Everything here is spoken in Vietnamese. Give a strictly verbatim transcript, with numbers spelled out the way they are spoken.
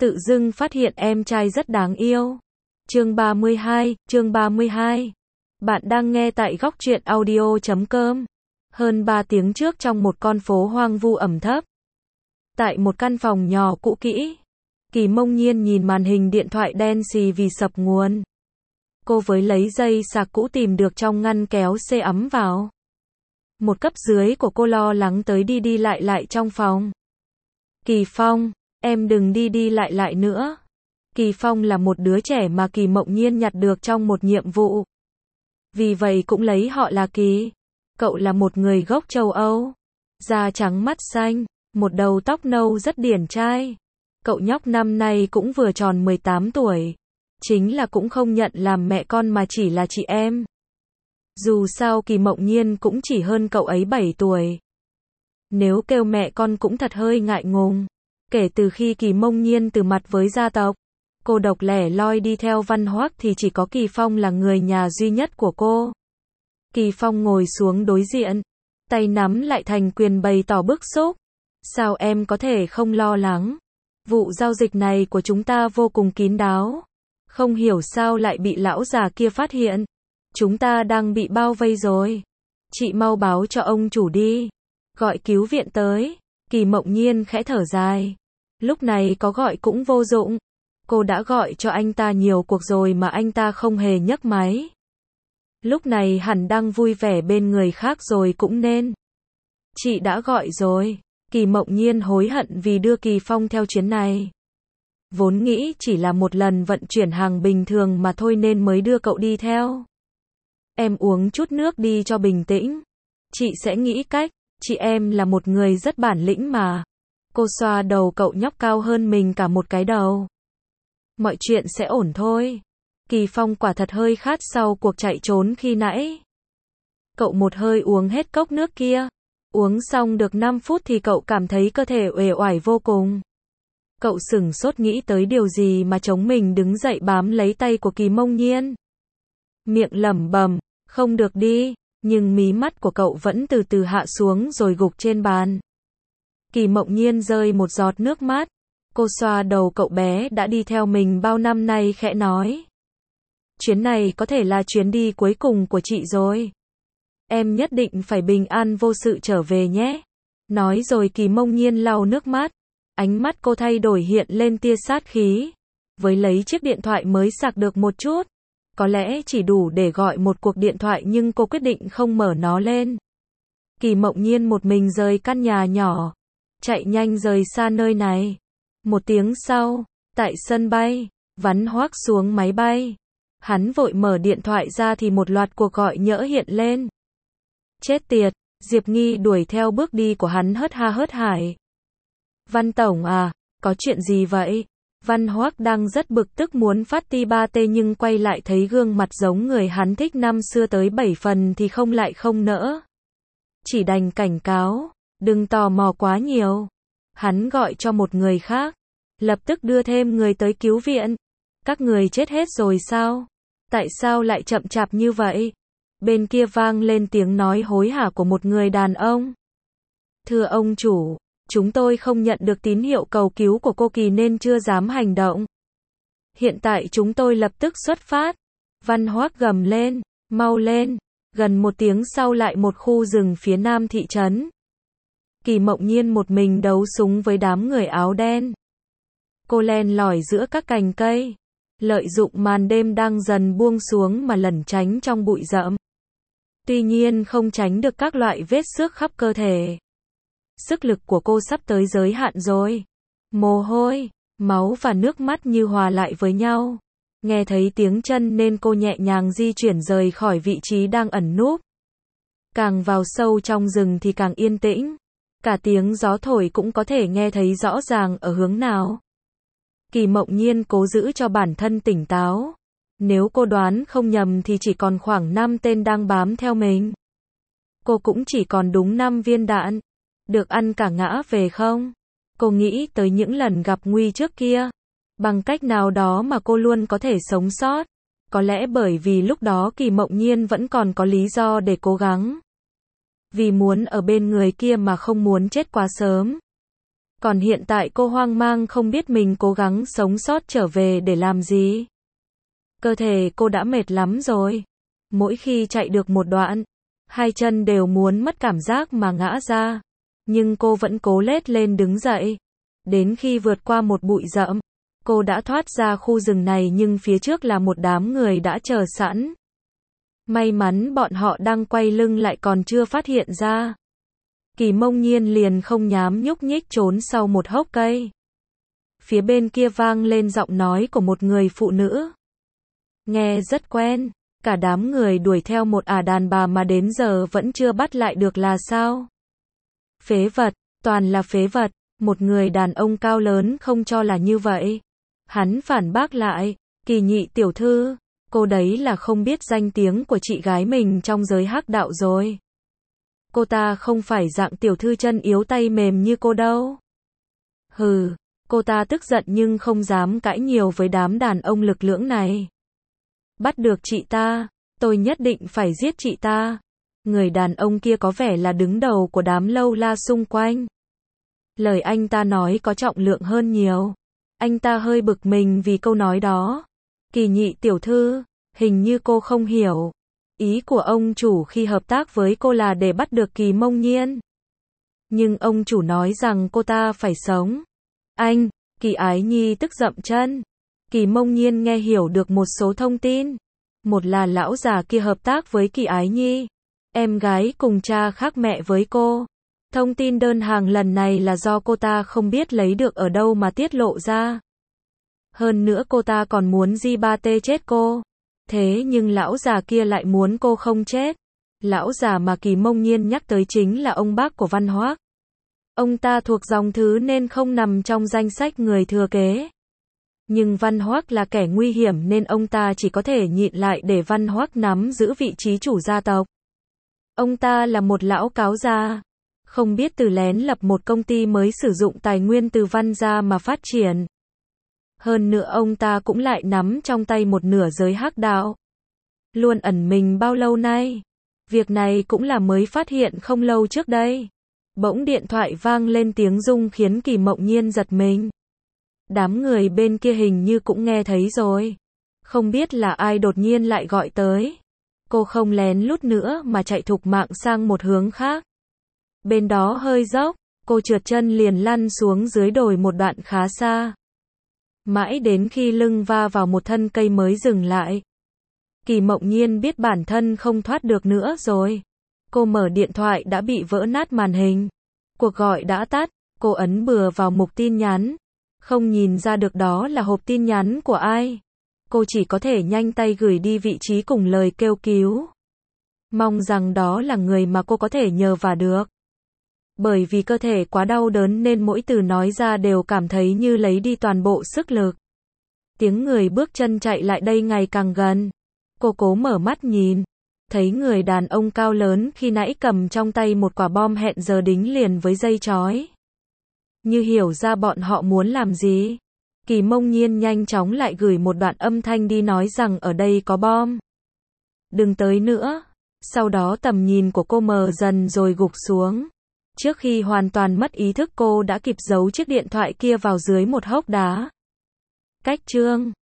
tự dưng phát hiện em trai rất đáng yêu. Chương ba mươi hai, chương ba mươi hai. Bạn đang nghe tại góc truyện audio chấm com. Hơn ba tiếng trước trong một con phố hoang vu ẩm thấp. Tại một căn phòng nhỏ cũ kỹ, Kỳ Mông Nhiên nhìn màn hình điện thoại đen xì vì sập nguồn. Cô với lấy dây sạc cũ tìm được trong ngăn kéo xê ấm vào. Một cấp dưới của cô lo lắng tới đi đi lại lại trong phòng. Kỳ Phong, em đừng đi đi lại lại nữa. Kỳ Phong là một đứa trẻ mà Kỳ Mông Nhiên nhặt được trong một nhiệm vụ. Vì vậy cũng lấy họ là Kỳ. Cậu là một người gốc châu Âu. Da trắng mắt xanh, một đầu tóc nâu rất điển trai. Cậu nhóc năm nay cũng vừa tròn mười tám tuổi. Chính là cũng không nhận làm mẹ con mà chỉ là chị em. Dù sao Kỳ Mông Nhiên cũng chỉ hơn cậu ấy bảy tuổi. Nếu kêu mẹ con cũng thật hơi ngại ngùng. Kể từ khi Kỳ Mông Nhiên từ mặt với gia tộc, cô độc lẻ loi đi theo Văn Hoác thì chỉ có Kỳ Phong là người nhà duy nhất của cô. Kỳ Phong ngồi xuống đối diện, tay nắm lại thành quyền bày tỏ bức xúc. Sao em có thể không lo lắng? Vụ giao dịch này của chúng ta vô cùng kín đáo. Không hiểu sao lại bị lão già kia phát hiện. Chúng ta đang bị bao vây rồi. Chị mau báo cho ông chủ đi. Gọi cứu viện tới. Kỳ Mông Nhiên khẽ thở dài. Lúc này có gọi cũng vô dụng. Cô đã gọi cho anh ta nhiều cuộc rồi mà anh ta không hề nhấc máy. Lúc này hẳn đang vui vẻ bên người khác rồi cũng nên. Chị đã gọi rồi. Kỳ Mông Nhiên hối hận vì đưa Kỳ Phong theo chuyến này. Vốn nghĩ chỉ là một lần vận chuyển hàng bình thường mà thôi nên mới đưa cậu đi theo. Em uống chút nước đi cho bình tĩnh. Chị sẽ nghĩ cách. Chị em là một người rất bản lĩnh mà. Cô xoa đầu cậu nhóc cao hơn mình cả một cái đầu. Mọi chuyện sẽ ổn thôi. Kỳ Phong quả thật hơi khát sau cuộc chạy trốn khi nãy. Cậu một hơi uống hết cốc nước kia. Uống xong được năm phút thì cậu cảm thấy cơ thể uể oải vô cùng. Cậu sửng sốt nghĩ tới điều gì mà chống mình đứng dậy bám lấy tay của Kỳ Mông Nhiên. Miệng lẩm bẩm, không được đi, nhưng mí mắt của cậu vẫn từ từ hạ xuống rồi gục trên bàn. Kỳ Mông Nhiên rơi một giọt nước mắt. Cô xoa đầu cậu bé đã đi theo mình bao năm nay khẽ nói. Chuyến này có thể là chuyến đi cuối cùng của chị rồi. Em nhất định phải bình an vô sự trở về nhé. Nói rồi Kỳ Mông Nhiên lau nước mắt. Ánh mắt cô thay đổi hiện lên tia sát khí. Với lấy chiếc điện thoại mới sạc được một chút. Có lẽ chỉ đủ để gọi một cuộc điện thoại nhưng cô quyết định không mở nó lên. Kỳ Mông Nhiên một mình rời căn nhà nhỏ. Chạy nhanh rời xa nơi này. Một tiếng sau, tại sân bay, Văn Hoác xuống máy bay. Hắn vội mở điện thoại ra thì một loạt cuộc gọi nhỡ hiện lên. Chết tiệt, Diệp Nghi đuổi theo bước đi của hắn hớt ha hớt hải. Văn Tổng à, có chuyện gì vậy? Văn Hoác đang rất bực tức muốn phát ti ba tê nhưng quay lại thấy gương mặt giống người hắn thích năm xưa tới bảy phần thì không lại không nỡ. Chỉ đành cảnh cáo, đừng tò mò quá nhiều. Hắn gọi cho một người khác, lập tức đưa thêm người tới cứu viện. Các người chết hết rồi sao? Tại sao lại chậm chạp như vậy? Bên kia vang lên tiếng nói hối hả của một người đàn ông. Thưa ông chủ, chúng tôi không nhận được tín hiệu cầu cứu của cô Kỳ nên chưa dám hành động. Hiện tại chúng tôi lập tức xuất phát. Văn Hoác gầm lên, mau lên. Gần một tiếng sau lại một khu rừng phía nam thị trấn. Kỳ Mông Nhiên một mình đấu súng với đám người áo đen. Cô len lỏi giữa các cành cây. Lợi dụng màn đêm đang dần buông xuống mà lẩn tránh trong bụi rậm. Tuy nhiên không tránh được các loại vết xước khắp cơ thể. Sức lực của cô sắp tới giới hạn rồi. Mồ hôi, máu và nước mắt như hòa lại với nhau. Nghe thấy tiếng chân nên cô nhẹ nhàng di chuyển rời khỏi vị trí đang ẩn núp. Càng vào sâu trong rừng thì càng yên tĩnh. Cả tiếng gió thổi cũng có thể nghe thấy rõ ràng ở hướng nào. Kỳ Mông Nhiên cố giữ cho bản thân tỉnh táo. Nếu cô đoán không nhầm thì chỉ còn khoảng năm tên đang bám theo mình. Cô cũng chỉ còn đúng năm viên đạn. Được ăn cả ngã về không? Cô nghĩ tới những lần gặp nguy trước kia. Bằng cách nào đó mà cô luôn có thể sống sót. Có lẽ bởi vì lúc đó Kỳ Mông Nhiên vẫn còn có lý do để cố gắng. Vì muốn ở bên người kia mà không muốn chết quá sớm. Còn hiện tại cô hoang mang không biết mình cố gắng sống sót trở về để làm gì. Cơ thể cô đã mệt lắm rồi. Mỗi khi chạy được một đoạn, hai chân đều muốn mất cảm giác mà ngã ra. Nhưng cô vẫn cố lết lên đứng dậy. Đến khi vượt qua một bụi rậm, cô đã thoát ra khu rừng này nhưng phía trước là một đám người đã chờ sẵn. May mắn bọn họ đang quay lưng lại còn chưa phát hiện ra. Kỳ Mông Nhiên liền không nhám nhúc nhích trốn sau một hốc cây. Phía bên kia vang lên giọng nói của một người phụ nữ. Nghe rất quen, cả đám người đuổi theo một ả đàn bà mà đến giờ vẫn chưa bắt lại được là sao? Phế vật, toàn là phế vật, một người đàn ông cao lớn không cho là như vậy. Hắn phản bác lại, Kỳ Nhị tiểu thư, cô đấy là không biết danh tiếng của chị gái mình trong giới hắc đạo rồi. Cô ta không phải dạng tiểu thư chân yếu tay mềm như cô đâu. Hừ, cô ta tức giận nhưng không dám cãi nhiều với đám đàn ông lực lưỡng này. Bắt được chị ta, tôi nhất định phải giết chị ta. Người đàn ông kia có vẻ là đứng đầu của đám lâu la xung quanh. Lời anh ta nói có trọng lượng hơn nhiều. Anh ta hơi bực mình vì câu nói đó. Kỳ Nhị tiểu thư, hình như cô không hiểu. Ý của ông chủ khi hợp tác với cô là để bắt được Kỳ Mông Nhiên. Nhưng ông chủ nói rằng cô ta phải sống. Anh, Kỳ Ái Nhi tức dậm chân. Kỳ Mông Nhiên nghe hiểu được một số thông tin. Một là lão già kia hợp tác với Kỳ Ái Nhi. Em gái cùng cha khác mẹ với cô. Thông tin đơn hàng lần này là do cô ta không biết lấy được ở đâu mà tiết lộ ra. Hơn nữa cô ta còn muốn Di Ba Tê chết cô. Thế nhưng lão già kia lại muốn cô không chết. Lão già mà Kỳ Mông Nhiên nhắc tới chính là ông bác của Văn Hoác. Ông ta thuộc dòng thứ nên không nằm trong danh sách người thừa kế. Nhưng Văn Hoác là kẻ nguy hiểm nên ông ta chỉ có thể nhịn lại để Văn Hoác nắm giữ vị trí chủ gia tộc. Ông ta là một lão cáo già, không biết từ lén lập một công ty mới sử dụng tài nguyên từ Văn gia mà phát triển. Hơn nữa ông ta cũng lại nắm trong tay một nửa giới hắc đạo. Luôn ẩn mình bao lâu nay. Việc này cũng là mới phát hiện không lâu trước đây. Bỗng điện thoại vang lên tiếng rung khiến Kỳ Mộng Nhiên giật mình. Đám người bên kia hình như cũng nghe thấy rồi. Không biết là ai đột nhiên lại gọi tới. Cô không lén lút nữa mà chạy thục mạng sang một hướng khác. Bên đó hơi dốc, cô trượt chân liền lăn xuống dưới đồi một đoạn khá xa. Mãi đến khi lưng va vào một thân cây mới dừng lại. Kỳ Mộng Nhiên biết bản thân không thoát được nữa rồi. Cô mở điện thoại đã bị vỡ nát màn hình. Cuộc gọi đã tắt, cô ấn bừa vào mục tin nhắn. Không nhìn ra được đó là hộp tin nhắn của ai. Cô chỉ có thể nhanh tay gửi đi vị trí cùng lời kêu cứu. Mong rằng đó là người mà cô có thể nhờ vả được. Bởi vì cơ thể quá đau đớn nên mỗi từ nói ra đều cảm thấy như lấy đi toàn bộ sức lực. Tiếng người bước chân chạy lại đây ngày càng gần. Cô cố mở mắt nhìn. Thấy người đàn ông cao lớn khi nãy cầm trong tay một quả bom hẹn giờ đính liền với dây chói. Như hiểu ra bọn họ muốn làm gì. Kỳ Mông Nhiên nhanh chóng lại gửi một đoạn âm thanh đi nói rằng ở đây có bom. Đừng tới nữa. Sau đó tầm nhìn của cô mờ dần rồi gục xuống. Trước khi hoàn toàn mất ý thức cô đã kịp giấu chiếc điện thoại kia vào dưới một hốc đá. Cách chương